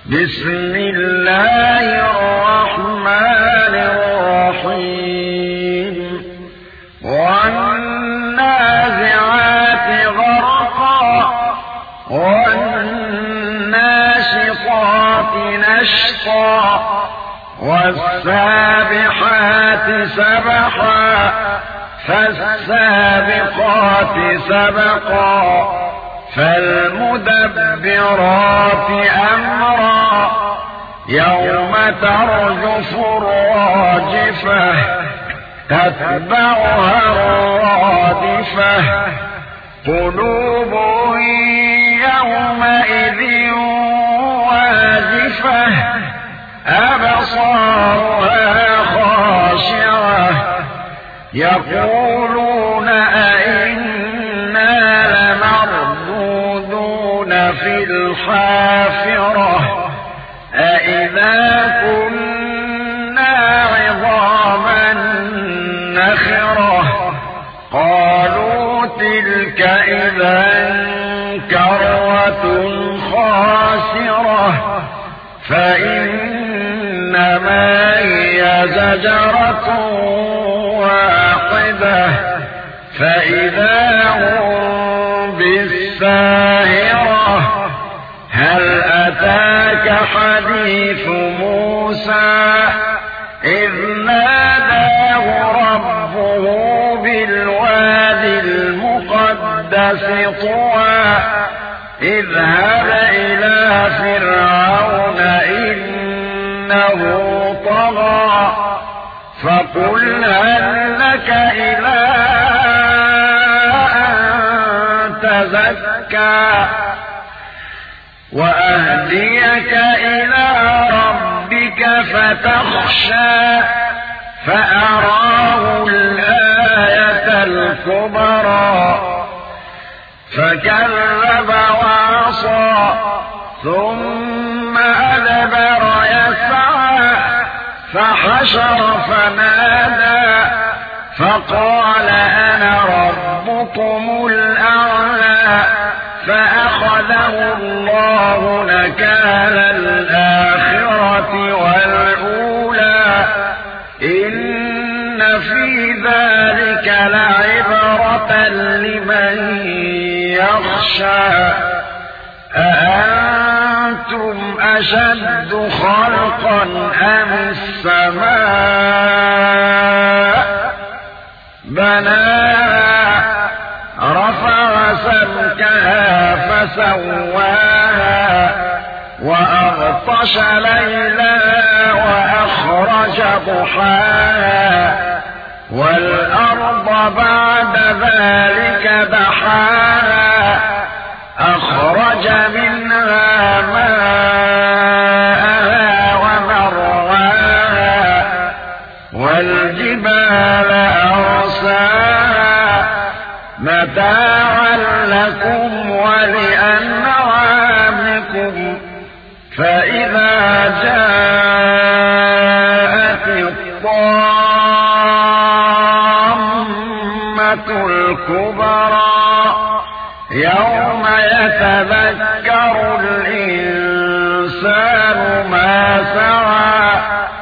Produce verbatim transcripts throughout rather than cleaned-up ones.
بسم الله الرحمن الرحيم والنازعات غرقا والناشطات نشطا والسابحات سبحا فالسابقات سبقا فالمدبرات أمرا يوم ترجف الراجفة تتبعها الرادفة قلوب يومئذ واجفة أبصارها خاشعة يقولون أئنا لمردودون في الحافرة أئذا كنا عظاما نخرة قالوا تلك إذا كرة خاسرة فإنما هي زجرة واحدة فإذا هم بالساهرة هل أتاك حديث موسى إذ ناداه ربه بالوادي المقدس طوى اذهب إلى فرعون إنه طغى فقل هل لك إلى أن تزكى وأهديك إلى ربك فتخشى فأراه الآية الكبرى فكذب وعصى ثم أدبر يسعى فحشر فنادى فقال أنا ربكم الأعلى فأخذه الله نكال الآخرة والأولى إن في ذلك لعبرة لمن يخشى أأنتم أشد خلقا أم السماء بناها رفع سمكها فسواها وأغطش ليلها وأخرج ضحاها والأرض بعد ذلك دحاها أخرج منها ماءها ومرعاها والجبال أرساها متاعا لكم ولأنعامكم فإذا جاءت الطامة الكبرى يوم يتذكر الإنسان ما سعى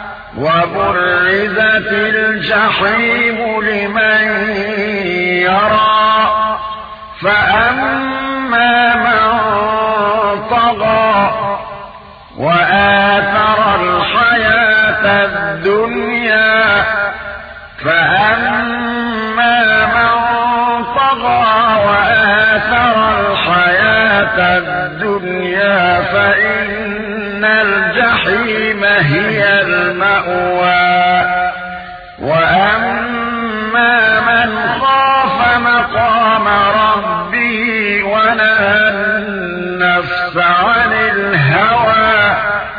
وبرزت الجحيم لمن يرى فأما من طغى وآثر الحياة الدنيا فأما من طغى وآثر الحياة الدنيا فإن الجحيم هي المأوى وأما من خاف مقام ربه ونهى النفس عن الهوى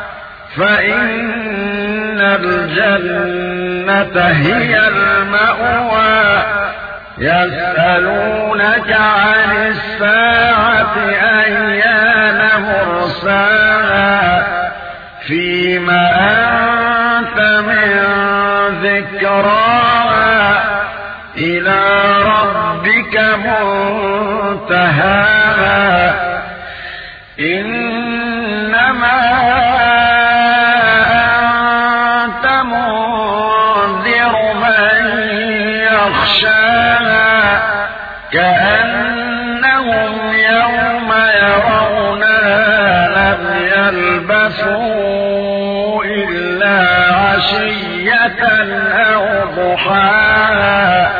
فإن الجنة هي المأوى يسألونك عن الساعة أيان مرساها فيما أنت من ذكراها إلى ربك منتهاها إنما يغشاها كأنهم يوم يرونها لم يلبثوا إلا عشية أو